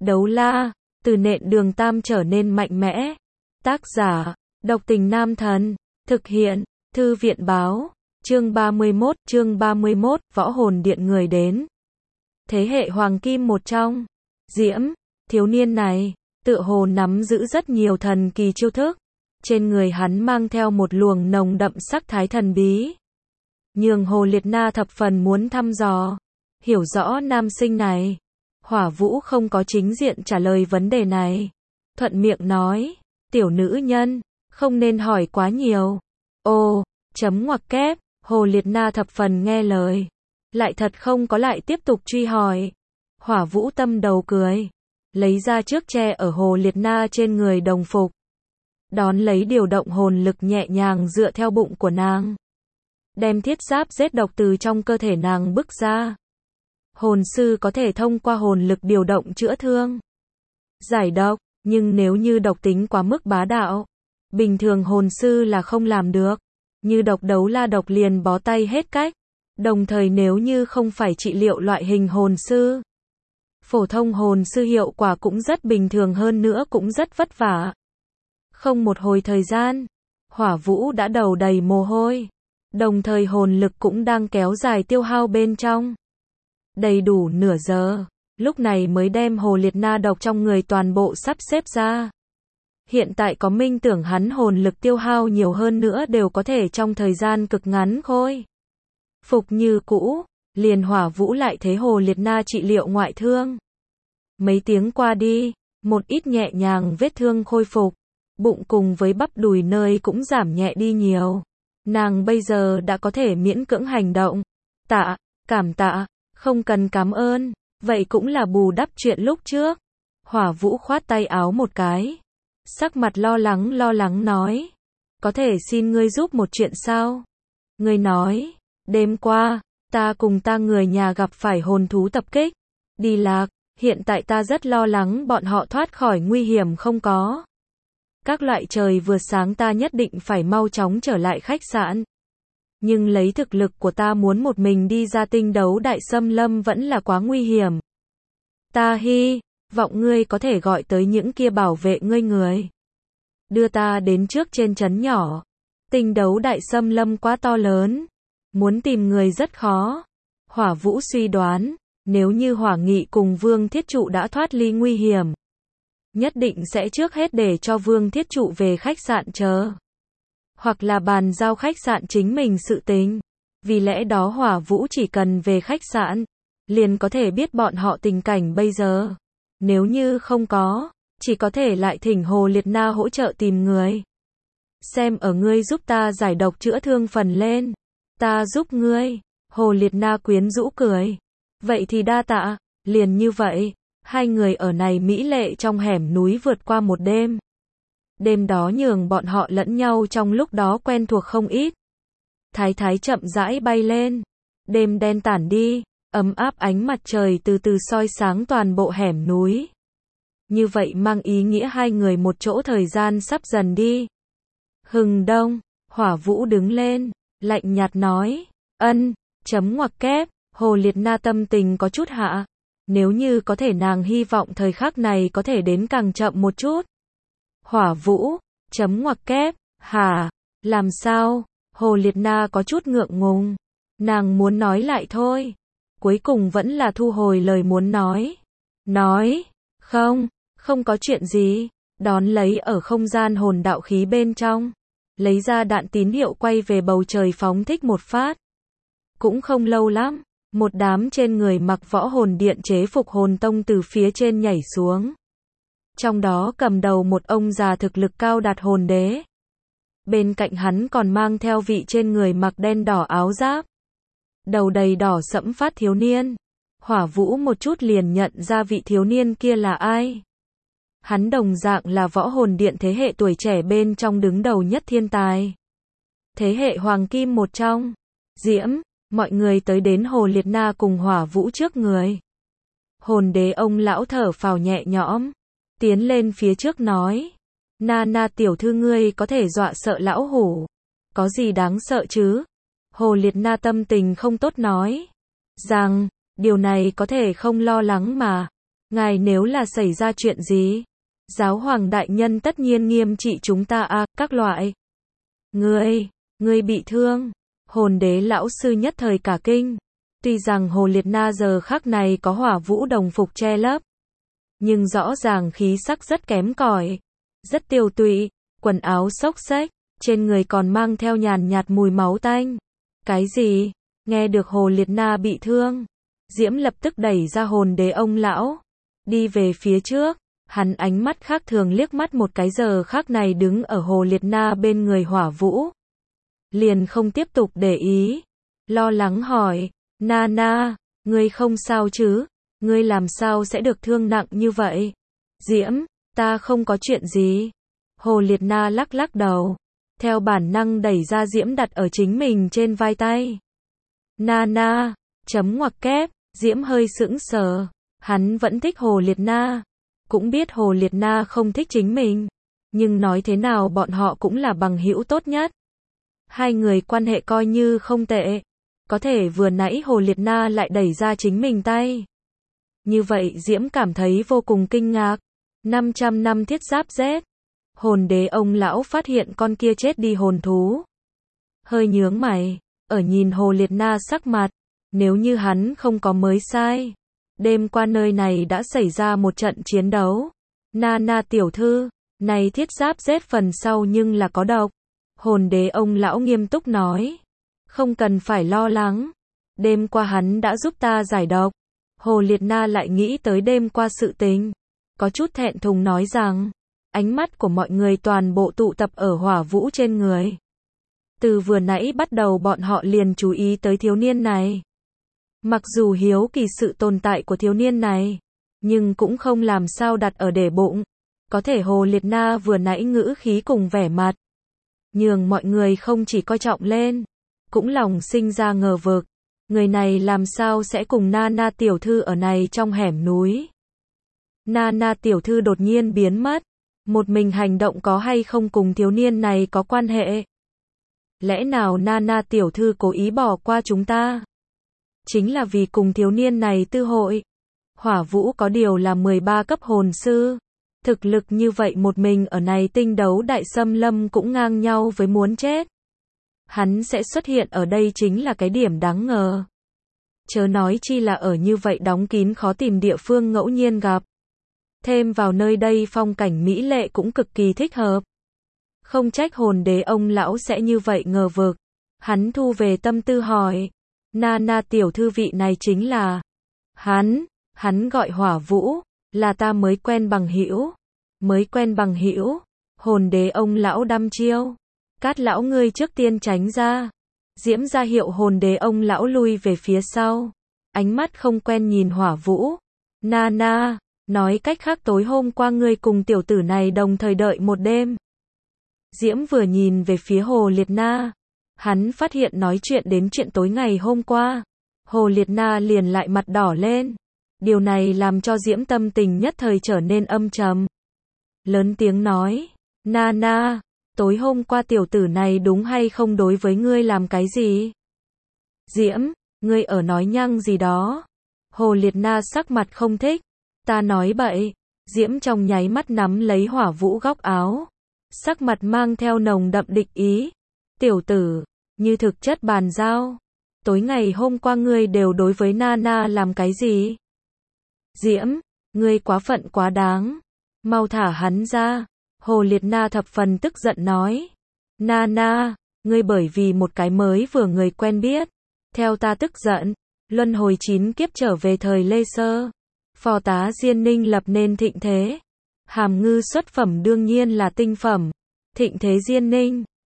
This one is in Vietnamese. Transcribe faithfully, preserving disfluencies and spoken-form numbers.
Đấu la, từ nện đường tam trở nên mạnh mẽ. Tác giả, độc tình nam thần. Thực hiện, thư viện báo. Chương ba mươi mốt, chương ba mươi mốt, võ hồn điện người đến. Thế hệ hoàng kim một trong. Diễm, thiếu niên này, tựa hồ nắm giữ rất nhiều thần kỳ chiêu thức. Trên người hắn mang theo một luồng nồng đậm sắc thái thần bí. Nhường Hồ Liệt Na thập phần muốn thăm dò, hiểu rõ nam sinh này. Hỏa Vũ không có chính diện trả lời vấn đề này. Thuận miệng nói, tiểu nữ nhân, không nên hỏi quá nhiều. Ô, chấm ngoặc kép, Hồ Liệt Na thập phần nghe lời. Lại thật không có lại tiếp tục truy hỏi. Hỏa Vũ tâm đầu cười. Lấy ra trước che ở Hồ Liệt Na trên người đồng phục. Đón lấy điều động hồn lực nhẹ nhàng dựa theo bụng của nàng. Đem thiết giáp giết độc từ trong cơ thể nàng bức ra. Hồn sư có thể thông qua hồn lực điều động chữa thương, giải độc, nhưng nếu như độc tính quá mức bá đạo, bình thường hồn sư là không làm được. Như độc đấu la độc liền bó tay hết cách. Đồng thời nếu như không phải trị liệu loại hình hồn sư, phổ thông hồn sư hiệu quả cũng rất bình thường, hơn nữa cũng rất vất vả. Không một hồi thời gian, Hỏa Vũ đã đầu đầy mồ hôi, đồng thời hồn lực cũng đang kéo dài tiêu hao bên trong. Đầy đủ nửa giờ, lúc này mới đem Hồ Liệt Na độc trong người toàn bộ sắp xếp ra. Hiện tại có minh tưởng hắn hồn lực tiêu hao nhiều hơn nữa đều có thể trong thời gian cực ngắn khôi phục như cũ. Liền Hỏa Vũ lại thế Hồ Liệt Na trị liệu ngoại thương. Mấy tiếng qua đi, một ít nhẹ nhàng vết thương khôi phục, bụng cùng với bắp đùi nơi cũng giảm nhẹ đi nhiều. Nàng bây giờ đã có thể miễn cưỡng hành động. Tạ, cảm tạ, không cần cảm ơn, vậy cũng là bù đắp chuyện lúc trước. Hỏa Vũ khoát tay áo một cái, sắc mặt lo lắng lo lắng nói, có thể xin ngươi giúp một chuyện sao? Ngươi nói, đêm qua, ta cùng ta người nhà gặp phải hồn thú tập kích, đi lạc, hiện tại ta rất lo lắng bọn họ thoát khỏi nguy hiểm không có. Các loại trời vừa sáng ta nhất định phải mau chóng trở lại khách sạn. Nhưng lấy thực lực của ta muốn một mình đi ra tinh đấu đại xâm lâm vẫn là quá nguy hiểm. Ta hy vọng ngươi có thể gọi tới những kia bảo vệ ngươi người. Đưa ta đến trước trên trấn nhỏ. Tinh đấu đại xâm lâm quá to lớn. Muốn tìm người rất khó. Hỏa Vũ suy đoán, nếu như Hỏa Nghị cùng Vương Thiết Trụ đã thoát ly nguy hiểm, nhất định sẽ trước hết để cho Vương Thiết Trụ về khách sạn chờ. Hoặc là bàn giao khách sạn chính mình sự tình. Vì lẽ đó Hỏa Vũ chỉ cần về khách sạn, liền có thể biết bọn họ tình cảnh bây giờ. Nếu như không có, chỉ có thể lại thỉnh Hồ Liệt Na hỗ trợ tìm người. Xem ở ngươi giúp ta giải độc chữa thương phần lên. Ta giúp ngươi. Hồ Liệt Na quyến rũ cười. Vậy thì đa tạ. Liền như vậy, hai người ở này mỹ lệ trong hẻm núi vượt qua một đêm. Đêm đó nhường bọn họ lẫn nhau trong lúc đó quen thuộc không ít. Thái thái chậm rãi bay lên. Đêm đen tản đi, ấm áp ánh mặt trời từ từ soi sáng toàn bộ hẻm núi. Như vậy mang ý nghĩa hai người một chỗ thời gian sắp dần đi. Hừng đông, Hỏa Vũ đứng lên, lạnh nhạt nói, ân, chấm ngoặc kép, Hồ Liệt Na tâm tình có chút hạ. Nếu như có thể nàng hy vọng thời khắc này có thể đến càng chậm một chút. Hỏa Vũ, chấm ngoặc kép, hả, làm sao? Hồ Liệt Na có chút ngượng ngùng. Nàng muốn nói lại thôi. Cuối cùng vẫn là thu hồi lời muốn nói. Nói, không, không có chuyện gì. Đón lấy ở không gian hồn đạo khí bên trong. Lấy ra đạn tín hiệu quay về bầu trời phóng thích một phát. Cũng không lâu lắm. Một đám trên người mặc võ hồn điện chế phục hồn tông từ phía trên nhảy xuống. Trong đó cầm đầu một ông già thực lực cao đạt hồn đế. Bên cạnh hắn còn mang theo vị trên người mặc đen đỏ áo giáp. Đầu đầy đỏ sẫm phát thiếu niên. Hỏa Vũ một chút liền nhận ra vị thiếu niên kia là ai. Hắn đồng dạng là võ hồn điện thế hệ tuổi trẻ bên trong đứng đầu nhất thiên tài. Thế hệ hoàng kim một trong. Diễm, mọi người tới đến Hồ Liệt Na cùng Hỏa Vũ trước người. Hồn đế ông lão thở phào nhẹ nhõm. Tiến lên phía trước nói. Na na tiểu thư ngươi có thể dọa sợ lão hủ. Có gì đáng sợ chứ? Hồ Liệt Na tâm tình không tốt nói. Rằng, điều này có thể không lo lắng mà. Ngài nếu là xảy ra chuyện gì? Giáo hoàng đại nhân tất nhiên nghiêm trị chúng ta a, các loại. Ngươi, ngươi bị thương. Hồn đế lão sư nhất thời cả kinh. Tuy rằng Hồ Liệt Na giờ khắc này có hỏa vũ đồng phục che lấp, nhưng rõ ràng khí sắc rất kém cỏi, rất tiêu tụy, quần áo xốc xếch, trên người còn mang theo nhàn nhạt mùi máu tanh. Cái gì? Nghe được Hồ Liệt Na bị thương, Diễm lập tức đẩy ra hồn đế ông lão, đi về phía trước. Hắn ánh mắt khác thường liếc mắt một cái giờ khắc này đứng ở Hồ Liệt Na bên người hỏa vũ, liền không tiếp tục để ý, lo lắng hỏi, Na Na, ngươi không sao chứ? Ngươi làm sao sẽ được thương nặng như vậy? Diễm, ta không có chuyện gì. Hồ Liệt Na lắc lắc đầu, theo bản năng đẩy ra Diễm đặt ở chính mình trên vai tay. Na Na, chấm ngoặc kép, Diễm hơi sững sờ, hắn vẫn thích Hồ Liệt Na, cũng biết Hồ Liệt Na không thích chính mình, nhưng nói thế nào bọn họ cũng là bằng hữu tốt nhất. Hai người quan hệ coi như không tệ, có thể vừa nãy Hồ Liệt Na lại đẩy ra chính mình tay. Như vậy Diễm cảm thấy vô cùng kinh ngạc. năm trăm năm thiết giáp Z. Hồn đế ông lão phát hiện con kia chết đi hồn thú, hơi nhướng mày, ở nhìn Hồ Liệt Na sắc mặt, nếu như hắn không có mới sai, đêm qua nơi này đã xảy ra một trận chiến đấu. Na Na tiểu thư, này thiết giáp Z phần sau nhưng là có độc. Hồn đế ông lão nghiêm túc nói, không cần phải lo lắng, đêm qua hắn đã giúp ta giải độc. Hồ Liệt Na lại nghĩ tới đêm qua sự tình, có chút thẹn thùng nói rằng, ánh mắt của mọi người toàn bộ tụ tập ở hỏa vũ trên người. Từ vừa nãy bắt đầu bọn họ liền chú ý tới thiếu niên này. Mặc dù hiếu kỳ sự tồn tại của thiếu niên này, nhưng cũng không làm sao đặt ở để bụng. Có thể Hồ Liệt Na vừa nãy ngữ khí cùng vẻ mặt, nhường mọi người không chỉ coi trọng lên, cũng lòng sinh ra ngờ vực. Người này làm sao sẽ cùng Na Na tiểu thư ở này trong hẻm núi? Na Na tiểu thư đột nhiên biến mất, một mình hành động có hay không cùng thiếu niên này có quan hệ? Lẽ nào Na Na tiểu thư cố ý bỏ qua chúng ta? Chính là vì cùng thiếu niên này tư hội. Hỏa vũ có điều là mười ba cấp hồn sư. Thực lực như vậy một mình ở này tinh đấu đại xâm lâm cũng ngang nhau với muốn chết. Hắn sẽ xuất hiện ở đây chính là cái điểm đáng ngờ. Chớ nói chi là ở như vậy đóng kín khó tìm địa phương ngẫu nhiên gặp. Thêm vào nơi đây phong cảnh mỹ lệ cũng cực kỳ thích hợp. Không trách hồn đế ông lão sẽ như vậy ngờ vực. Hắn thu về tâm tư hỏi, Na Na tiểu thư vị này chính là... Hắn, hắn gọi hỏa vũ, là ta mới quen bằng hữu. Mới quen bằng hữu. Hồn đế ông lão đăm chiêu. Cát lão ngươi trước tiên tránh ra. Diễm ra hiệu hồn đế ông lão lui về phía sau. Ánh mắt không quen nhìn hỏa vũ. Na Na, nói cách khác tối hôm qua ngươi cùng tiểu tử này đồng thời đợi một đêm. Diễm vừa nhìn về phía Hồ Liệt Na. Hắn phát hiện nói chuyện đến chuyện tối ngày hôm qua. Hồ Liệt Na liền lại mặt đỏ lên. Điều này làm cho Diễm tâm tình nhất thời trở nên âm trầm. Lớn tiếng nói, Na Na, tối hôm qua tiểu tử này đúng hay không đối với ngươi làm cái gì? Diễm, ngươi ở nói nhăng gì đó? Hồ Liệt Na sắc mặt không thích. Ta nói bậy. Diễm trong nháy mắt nắm lấy hỏa vũ góc áo. Sắc mặt mang theo nồng đậm địch ý. Tiểu tử, như thực chất bàn giao. Tối ngày hôm qua ngươi đều đối với Na Na làm cái gì? Diễm, ngươi quá phận quá đáng. Mau thả hắn ra. Hồ Liệt Na thập phần tức giận nói. Na Na, ngươi bởi vì một cái mới vừa người quen biết. Theo ta tức giận. Luân hồi chín kiếp trở về thời Lê Sơ. Phò tá Diên Ninh lập nên thịnh thế. Hàm ngư xuất phẩm đương nhiên là tinh phẩm. Thịnh thế Diên Ninh.